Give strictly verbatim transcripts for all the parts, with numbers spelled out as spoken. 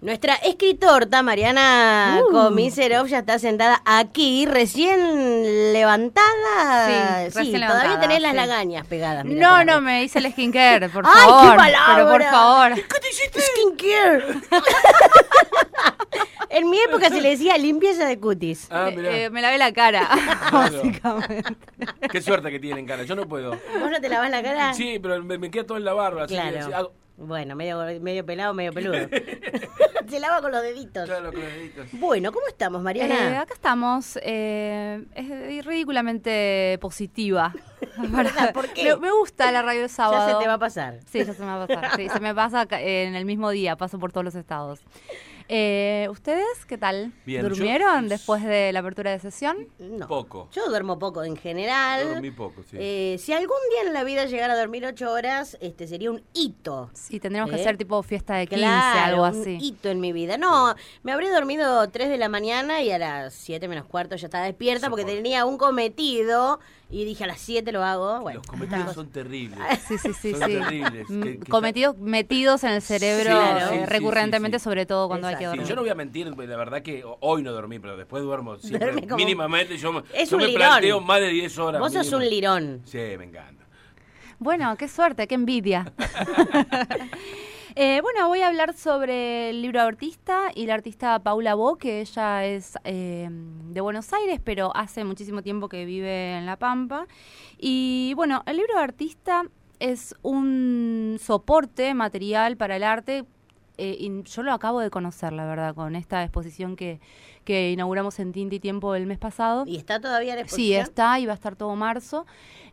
Nuestra escritorta Mariana Uh. Komisarov ya está sentada aquí, recién levantada. Sí, recién todavía levantada, tenés las sí. lagañas pegadas. mirá, No, te la no, ve. me hice el skincare, por ¡Ay, favor. qué palabra! Pero por favor. ¿Qué te hiciste? Skincare. En mi época se le decía limpieza de cutis. Ah, mirá. Eh, me lavé la cara, Claro. básicamente. Qué suerte que tienen cara, yo no puedo. ¿Vos no te lavás la cara? Sí, pero me, me queda todo en la barba. así que, Claro. sí, hago- Bueno, medio, medio pelado, medio peludo. Se lava con los deditos. claro, con los deditos. Bueno, ¿cómo estamos, Mariana? Eh, acá estamos, eh, es ridículamente positiva. ¿Verdad? ¿Por qué? Me, me gusta la radio de sábado. Ya se te va a pasar. Sí, ya se me va a pasar. Sí, se me pasa ca- en el mismo día, paso por todos los estados. Eh, ¿Ustedes qué tal? Bien, ¿Durmieron yo- después de la apertura de sesión? No. Poco. Yo duermo poco en general. Yo dormí poco, sí. Eh, si algún día en la vida llegara a dormir ocho horas, este sería un hito. Sí, tendríamos que ¿Eh? hacer tipo fiesta de quince, Claro, algo un así. hito en mi vida. No, me habré dormido tres de la mañana y a las siete menos cuarto ya estaba despierta porque Soporto. tenía un cometido y dije a las siete lo hago. Bueno, Los cometidos estas son terribles. Sí, sí, sí, Son sí. terribles. Mm, que- que Cometidos, metidos en el cerebro Sí, claro. eh, Sí, sí, recurrentemente, sí, sí. sobre todo cuando hay que Exacto. Sí, dormir. yo no voy a mentir, la verdad que hoy no dormí, pero después duermo siempre. Duerme como- Mínimamente, yo, me- Es yo un me lirón. planteo más de diez horas. Vos sos mínimo. un lirón. Sí, me encanta. Bueno, qué suerte, qué envidia. Eh, bueno, voy a hablar sobre el libro artista y la artista Paula Bo, que ella es eh, de Buenos Aires, pero hace muchísimo tiempo que vive en La Pampa. Y bueno, el libro artista es un soporte material para el arte. Eh, y yo lo acabo de conocer, la verdad, con esta exposición que, que inauguramos en Tinta y Tiempo el mes pasado. ¿Y está todavía la Sí, exposición? está y va a estar todo marzo.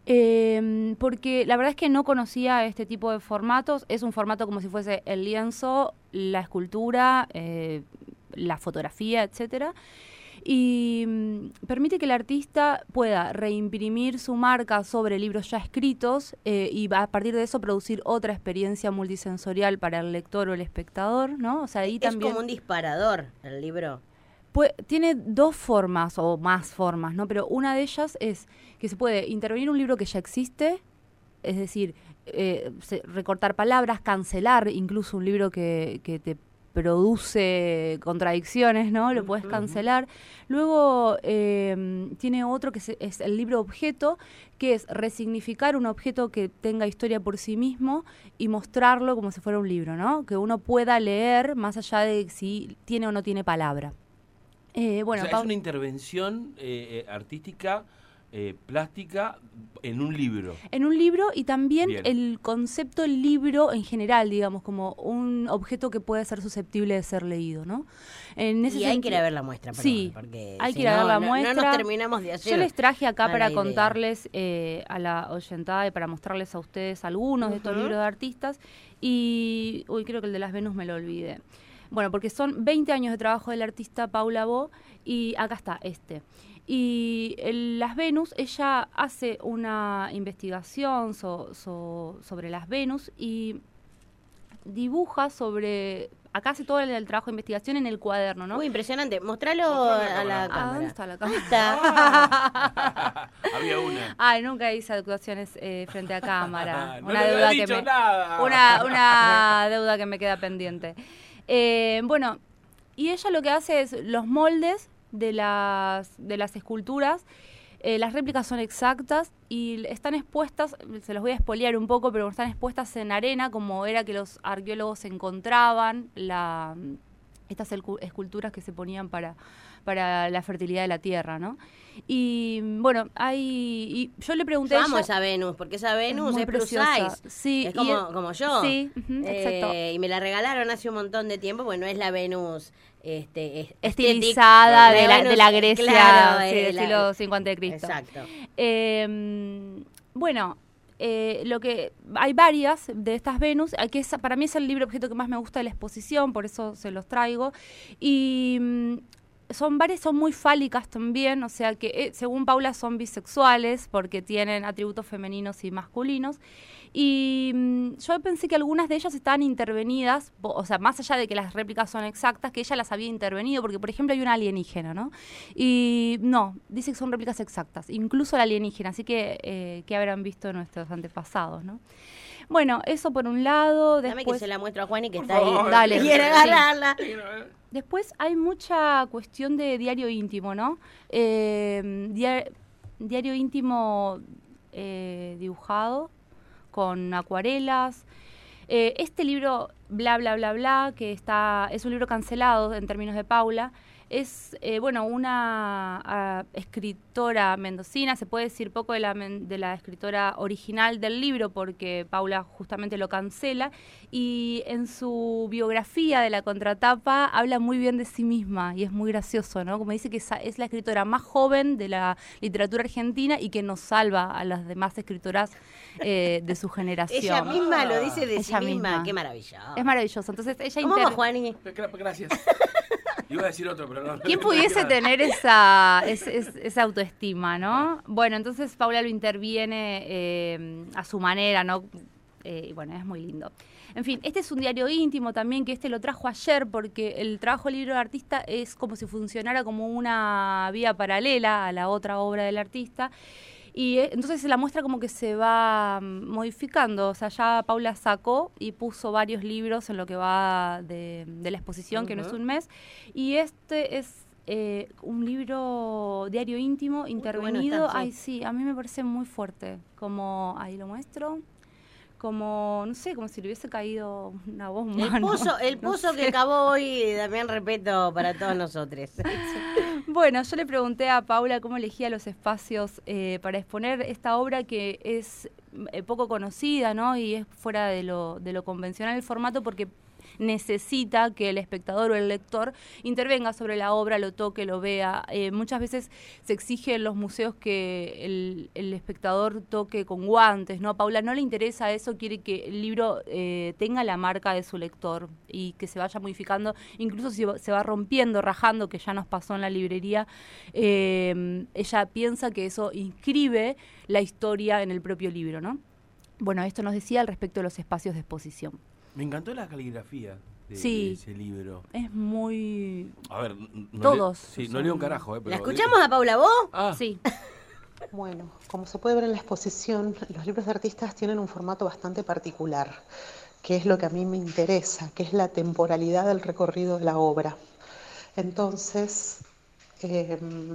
Eh, porque la verdad es que no conocía este tipo de formatos. Es un formato como si fuese el lienzo, la escultura, eh, la fotografía, etcétera. Y mm, permite que el artista pueda reimprimir su marca sobre libros ya escritos eh, y va a partir de eso producir otra experiencia multisensorial para el lector o el espectador, ¿no? O sea, ahí Es también como un disparador el libro. Pue- tiene dos formas o más formas, ¿no? Pero una de ellas es que se puede intervenir un libro que ya existe, es decir, eh, se- recortar palabras, cancelar incluso un libro que, que te produce contradicciones, ¿no? Lo puedes cancelar. Luego eh, tiene otro que es, es el libro objeto, que es resignificar un objeto que tenga historia por sí mismo y mostrarlo como si fuera un libro, ¿no? Que uno pueda leer más allá de si tiene o no tiene palabra. Eh, bueno, O sea, Pau- es una intervención eh, eh, artística, eh, plástica, en un libro. en un libro y también Bien. el concepto del libro en general, digamos, como un objeto que puede ser susceptible de ser leído, ¿no? En ese Y hay que ir sentido- a ver la muestra. perdón, Sí, porque hay si que ir a no, ver la no- muestra. No nos terminamos de hacer. Yo les traje acá a la para idea. contarles eh, a la oyentada y para mostrarles a ustedes algunos de estos Ujú. libros de artistas. Y, uy, creo que el de las Venus me lo olvidé. Bueno, porque son veinte años de trabajo del artista Paula Bo y acá está este. Y el- las Venus, ella hace una investigación so- so- sobre las Venus y dibuja sobre... Acá hace todo el, el trabajo de investigación en el cuaderno, ¿no? Muy impresionante. Mostralo Mostralo a a la la Ah, cámara. ¿dónde está la Ahí cámara? está. Había una. Ay, nunca hice actuaciones eh, frente a cámara. No una le deuda había que dicho me, nada. Una, una deuda que me queda pendiente. Eh, bueno, y ella lo que hace es los moldes de las, de las esculturas, eh, las réplicas son exactas y están expuestas, se los voy a espolear un poco, pero están expuestas en arena, como era que los arqueólogos encontraban la, estas elcu- esculturas que se ponían para, para la fertilidad de la tierra, ¿no? Y bueno, hay, y yo le pregunté Yo a amo ella- esa Venus, porque esa Venus muy es plus preciosa. size. Sí, Es y como, el- como yo. Sí, ujú, exacto. Eh, y me la regalaron hace un montón de tiempo, porque no es la Venus este, es- Estilizada esthetic, de la, Venus, de la Grecia claro, sí, eh, del la- siglo cincuenta de Cristo. Exacto. Eh, bueno, eh, lo que hay varias de estas Venus, eh, que es, para mí es el libro objeto que más me gusta de la exposición, por eso se los traigo. Y mm, son varias, son muy fálicas también, o sea que eh, según Paula son bisexuales porque tienen atributos femeninos y masculinos. Y mmm, yo pensé que algunas de ellas estaban intervenidas, o sea, más allá de que las réplicas son exactas, que ella las había intervenido, porque por ejemplo hay una alienígena, ¿no? Y no, dice que son réplicas exactas, incluso la alienígena, así que, eh, que habrán visto nuestros antepasados, ¿no? Bueno, eso por un lado. Después... Dame que se la muestro a Juan y que Por está favor. ahí. Dale. Quiere Sí. agarrarla. Después hay mucha cuestión de diario íntimo, ¿no? Eh, dia- diario íntimo eh, dibujado con acuarelas. Eh, este libro, Bla, Bla, Bla, Bla, que está es un libro cancelado en términos de Paula, es, eh, bueno, una uh, escritora mendocina, se puede decir poco de la, de la escritora original del libro porque Paula justamente lo cancela, y en su biografía de la contratapa habla muy bien de sí misma y es muy gracioso, ¿no? Como dice que es la escritora más joven de la literatura argentina y que nos salva a las demás escritoras eh, de su generación. Ella misma lo dice de Ella sí misma. misma. Qué maravilloso. Es maravilloso. Entonces ella ¿Cómo inter- va, Juani? Gracias. Iba a decir otro, pero no. ¿Quién pudiese tener esa, es, es, esa autoestima, no? Bueno, entonces Paula lo interviene eh, a su manera, ¿no? Eh, y bueno, es muy lindo. En fin, este es un diario íntimo también, que este lo trajo ayer porque el trabajo del libro del artista es como si funcionara como una vía paralela a la otra obra del artista. Y eh, entonces la muestra como que se va um, modificando, o sea, ya Paula sacó y puso varios libros en lo que va de, de la exposición, uh-huh. que no es un mes, y este es eh, un libro diario íntimo, intervenido. Bueno está, sí. Ay, sí, a mí me parece muy fuerte, como, ahí lo muestro, como, no sé, como si le hubiese caído una bomba. El pozo, ¿no? el No pozo sé. que acabó hoy, Damián Repeto, para todos nosotros. Bueno, yo le pregunté a Paula cómo elegía los espacios eh, para exponer esta obra que es eh, poco conocida, ¿no? Y es fuera de lo, de lo convencional el formato porque necesita que el espectador o el lector intervenga sobre la obra, lo toque, lo vea. Eh, muchas veces se exige en los museos que el, el espectador toque con guantes, ¿no? A Paula no le interesa eso, quiere que el libro eh, tenga la marca de su lector y que se vaya modificando, incluso si se va rompiendo, rajando, que ya nos pasó en la librería. Eh, ella piensa que eso inscribe la historia en el propio libro, ¿no? Bueno, esto nos decía al respecto de los espacios de exposición. Me encantó la caligrafía de, sí, de ese libro. Es muy... A ver, no todos. Le, sí, son... no leo un carajo, ¿eh? Pero ¿La escuchamos a Paula vos? Ah. Sí. Bueno, como se puede ver en la exposición, los libros de artistas tienen un formato bastante particular, que es lo que a mí me interesa, que es la temporalidad del recorrido de la obra. Entonces, eh,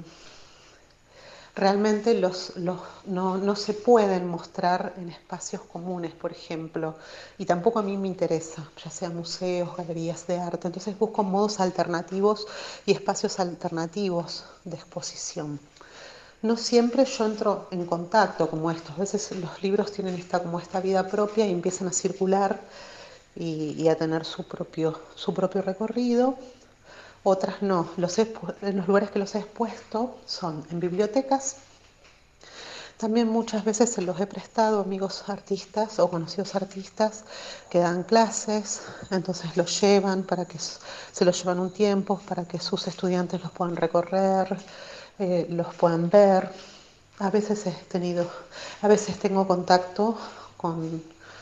realmente los, los, no, no se pueden mostrar en espacios comunes, por ejemplo, y tampoco a mí me interesa, ya sea museos, galerías de arte. Entonces busco modos alternativos y espacios alternativos de exposición. No siempre yo entro en contacto como estos, a veces los libros tienen esta, como esta vida propia y empiezan a circular y, y a tener su propio, su propio recorrido. Otras no. Los, en los lugares que los he expuesto son en bibliotecas. También muchas veces se los he prestado a amigos artistas o conocidos artistas que dan clases, entonces los llevan para que se los llevan un tiempo para que sus estudiantes los puedan recorrer, eh, los puedan ver. A veces he tenido, a veces tengo contacto con,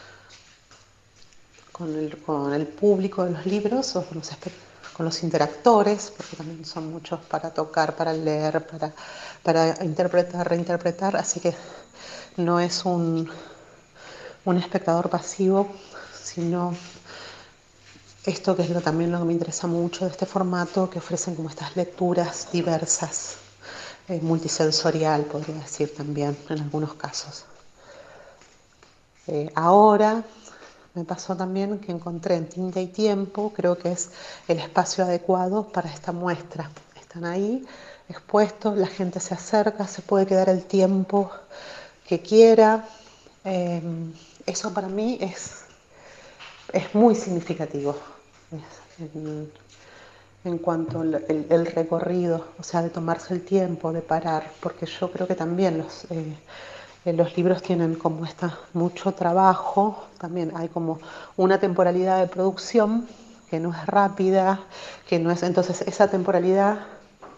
con, el, con el público de los libros o con los espectadores, con los interactores, porque también son muchos para tocar, para leer, para, para interpretar, reinterpretar, así que no es un, un espectador pasivo, sino esto que es lo, también lo que me interesa mucho de este formato, que ofrecen como estas lecturas diversas, eh, multisensorial, podría decir también, en algunos casos. Eh, ahora... Me pasó también que encontré en Tinta y Tiempo, creo que es el espacio adecuado para esta muestra. Están ahí expuestos, la gente se acerca, se puede quedar el tiempo que quiera. Eh, eso para mí es, es muy significativo en, en cuanto al el, el recorrido, o sea, de tomarse el tiempo, de parar, porque yo creo que también los... Eh, Los libros tienen como esta, mucho trabajo, también hay como una temporalidad de producción que no es rápida, que no es, entonces esa temporalidad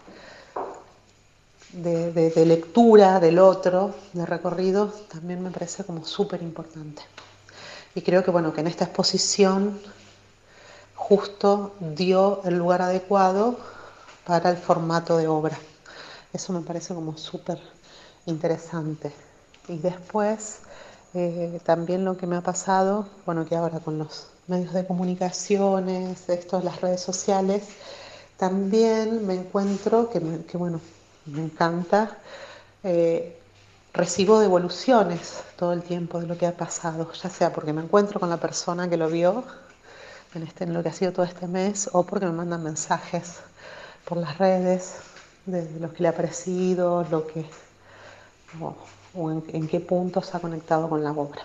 de, de, de lectura del otro, de recorrido, también me parece como súper importante. Y creo que, bueno, que en esta exposición justo dio el lugar adecuado para el formato de obra. Eso me parece como súper interesante. Y después, eh, también lo que me ha pasado, bueno, que ahora con los medios de comunicaciones, esto, las redes sociales, también me encuentro que, me, que bueno, me encanta, eh, recibo devoluciones todo el tiempo de lo que ha pasado, ya sea porque me encuentro con la persona que lo vio en, este, en lo que ha sido todo este mes, o porque me mandan mensajes por las redes de, de lo que le ha parecido, lo que, o, o en, en qué punto se ha conectado con la obra.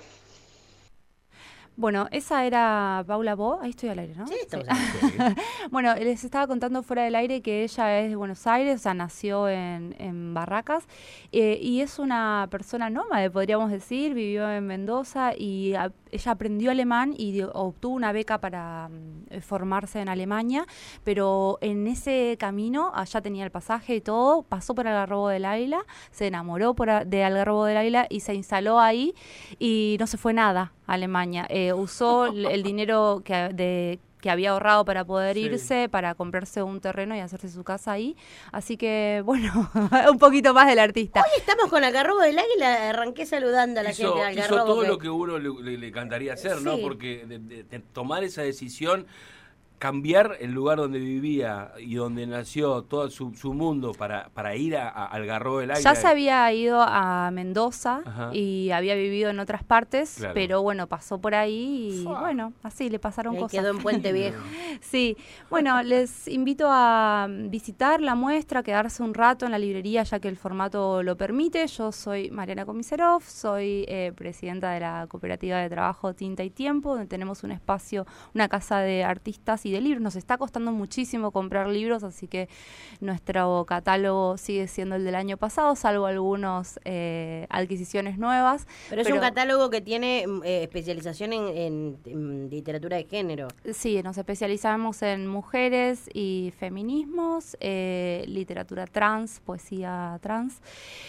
Bueno, esa era Paula Bo. Ahí estoy al aire, ¿no? Sí, estamos sí. Bueno, les estaba contando fuera del aire que ella es de Buenos Aires, o sea, nació en, en Barracas, eh, y es una persona nómade, podríamos decir, vivió en Mendoza y a, ella aprendió alemán y dio, obtuvo una beca para um, formarse en Alemania, pero en ese camino, allá tenía el pasaje y todo, pasó por Algarrobo del Águila, se enamoró por a, de Algarrobo del Águila y se instaló ahí y no se fue nada a Alemania. Eh, usó el dinero que, de, que había ahorrado para poder sí. irse, para comprarse un terreno y hacerse su casa ahí. Así que, bueno, un poquito más del artista. Hoy estamos con Algarrobo del Águila, arranqué saludando a la hizo, gente de Algarrobo. Hizo todo que... lo que uno le, le, le encantaría hacer, sí. ¿no? Porque de, de, de tomar esa decisión, cambiar el lugar donde vivía y donde nació todo su, su mundo para, para ir a, a Algarrobo del Águila. Ya se había ido a Mendoza. Ajá. Y había vivido en otras partes, claro. Pero bueno, pasó por ahí y Fua. bueno, así le pasaron y cosas. Quedó en Puente Viejo. Sí, bueno, les invito a visitar la muestra, quedarse un rato en la librería ya que el formato lo permite. Yo soy Mariana Komisarov, soy eh, presidenta de la cooperativa de trabajo Tinta y Tiempo, donde tenemos un espacio, una casa de artistas y de libros. Nos está costando muchísimo comprar libros, así que nuestro catálogo sigue siendo el del año pasado, salvo algunas eh, adquisiciones nuevas. Pero es pero, un catálogo que tiene eh, especialización en, en, en literatura de género. Sí, nos especializamos en mujeres y feminismos, eh, literatura trans, poesía trans.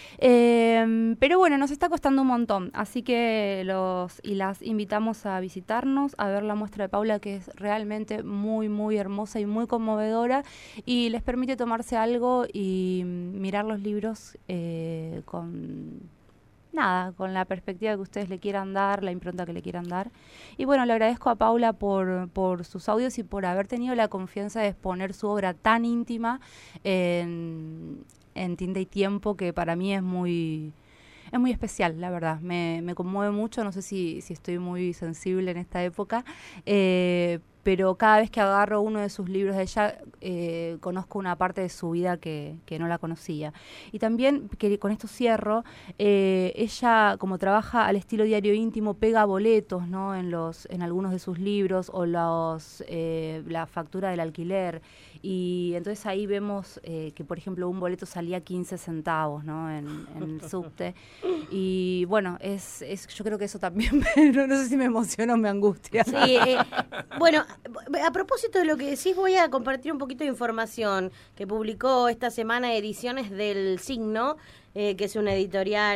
Eh, pero bueno, nos está costando un montón, así que los y las invitamos a visitarnos, a ver la muestra de Paula, que es realmente muy, muy hermosa y muy conmovedora, y les permite tomarse algo y mirar los libros eh, con... nada, con la perspectiva que ustedes le quieran dar, la impronta que le quieran dar. Y bueno, le agradezco a Paula por, por sus audios y por haber tenido la confianza de exponer su obra tan íntima en, en Tinta y Tiempo, que para mí es muy... es muy especial, la verdad. Me, me conmueve mucho, no sé si, si estoy muy sensible en esta época, eh, pero cada vez que agarro uno de sus libros de ella, eh, conozco una parte de su vida que, que no la conocía. Y también, que con esto cierro, eh, ella, como trabaja al estilo diario íntimo, pega boletos, ¿no? en los en algunos de sus libros, o los eh, la factura del alquiler. Y entonces ahí vemos eh, que, por ejemplo, un boleto salía quince centavos, ¿no? en, en el subte. Y bueno, es, es yo creo que eso también, no, no sé si me emociona o me angustia. Sí, eh, bueno, a propósito de lo que decís, voy a compartir un poquito de información que publicó esta semana Ediciones del Signo, eh, que es una editorial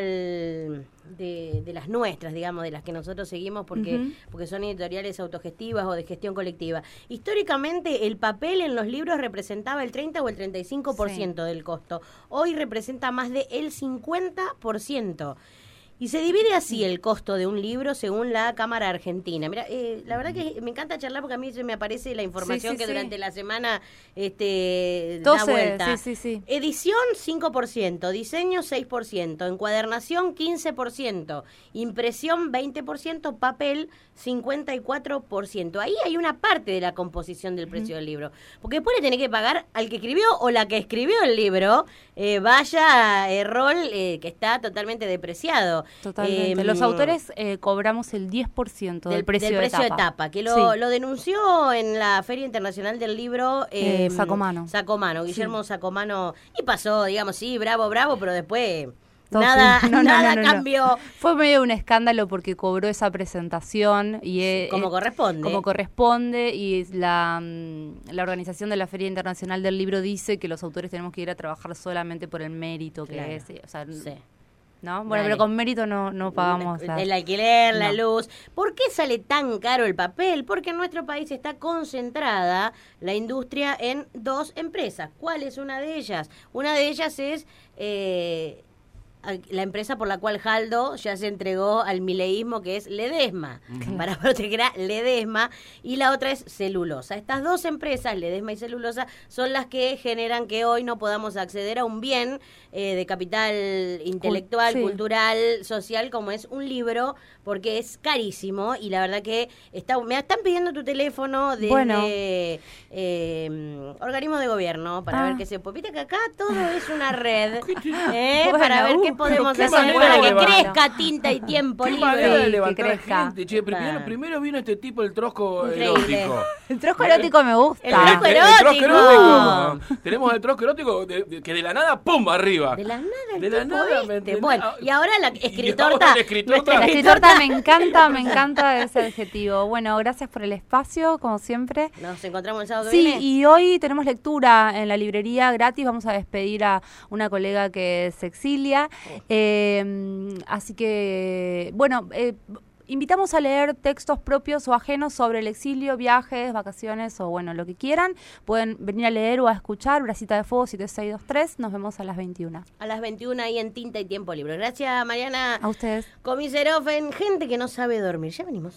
de, de las nuestras, digamos, de las que nosotros seguimos porque, uh-huh. porque son editoriales autogestivas o de gestión colectiva. Históricamente, el papel en los libros representaba el treinta o el treinta y cinco por ciento sí. del costo. Hoy representa más del cincuenta por ciento. Y se divide así el costo de un libro según la Cámara Argentina. Mira, eh, la verdad que me encanta charlar porque a mí se me aparece la información sí, sí, que sí. durante la semana este, da vuelta. Sí, sí, sí. Edición cinco por ciento, diseño seis por ciento, encuadernación quince por ciento, impresión veinte por ciento, papel cincuenta y cuatro por ciento. Ahí hay una parte de la composición del precio uh-huh. del libro. Porque después le tenés que pagar al que escribió o la que escribió el libro, eh, vaya eh, rol eh, que está totalmente depreciado. Totalmente. Eh, Los autores eh, cobramos el diez por ciento del, del precio, del de, precio etapa. de tapa, que lo, sí. lo denunció en la Feria Internacional del Libro eh, eh, Sacomano. Sacomano, Guillermo sí. Sacomano, y pasó, digamos, sí, bravo, bravo, pero después Todo nada sí. no, no, nada no, no, no. cambió. Fue medio un escándalo porque cobró esa presentación y es, Como corresponde. Como corresponde y la, la organización de la Feria Internacional del Libro dice que los autores tenemos que ir a trabajar solamente por el mérito que Claro. es. O sea, Sí. ¿no? Bueno, Dale. pero con mérito no, no pagamos la- el alquiler, la No. luz. ¿Por qué sale tan caro el papel? Porque en nuestro país está concentrada la industria en dos empresas. ¿Cuál es una de ellas? Una de ellas es eh, la empresa por la cual Jaldo ya se entregó al mileísmo, que es Ledesma, para proteger a Ledesma, y la otra es Celulosa. Estas dos empresas, Ledesma y Celulosa, son las que generan que hoy no podamos acceder a un bien eh, de capital intelectual, sí. cultural, social, como es un libro, porque es carísimo, y la verdad que está, me están pidiendo tu teléfono desde Bueno. eh, organismos de gobierno para Ah. ver qué se puede. Viste que acá todo es una red, ¿eh? Bueno, para ver qué uh, podemos qué hacer manera para de que levantar. crezca tinta y tiempo Qué libre. manera de que levantar crezca. gente. Che, pero primero, Ah. primero vino este tipo, el trosco Increíble. erótico. El trosco erótico me gusta. El trosco El- el erótico. erótico. Tenemos el trosco erótico de- de- que de la nada, ¡pum! Arriba. De la nada, el De la tipo nada, este. ¿me entendés? Bueno, y ahora la Y escritorta. ahora la escritorta. La nuestra escritorta me encanta, me encanta ese adjetivo. Bueno, gracias por el espacio, como siempre. Nos encontramos el sábado que Sí, viene. y hoy tenemos lectura en la librería gratis. Vamos a despedir a una colega que se exilia. Eh, así que, bueno, eh, invitamos a leer textos propios o ajenos sobre el exilio, viajes, vacaciones o, bueno, lo que quieran. Pueden venir a leer o a escuchar. Bracita de Fuego siete seis dos tres. Nos vemos a las veintiuna. A las veintiuna ahí en Tinta y Tiempo Libre. Gracias, Mariana A ustedes. Comiserov en Gente que no sabe dormir. Ya venimos.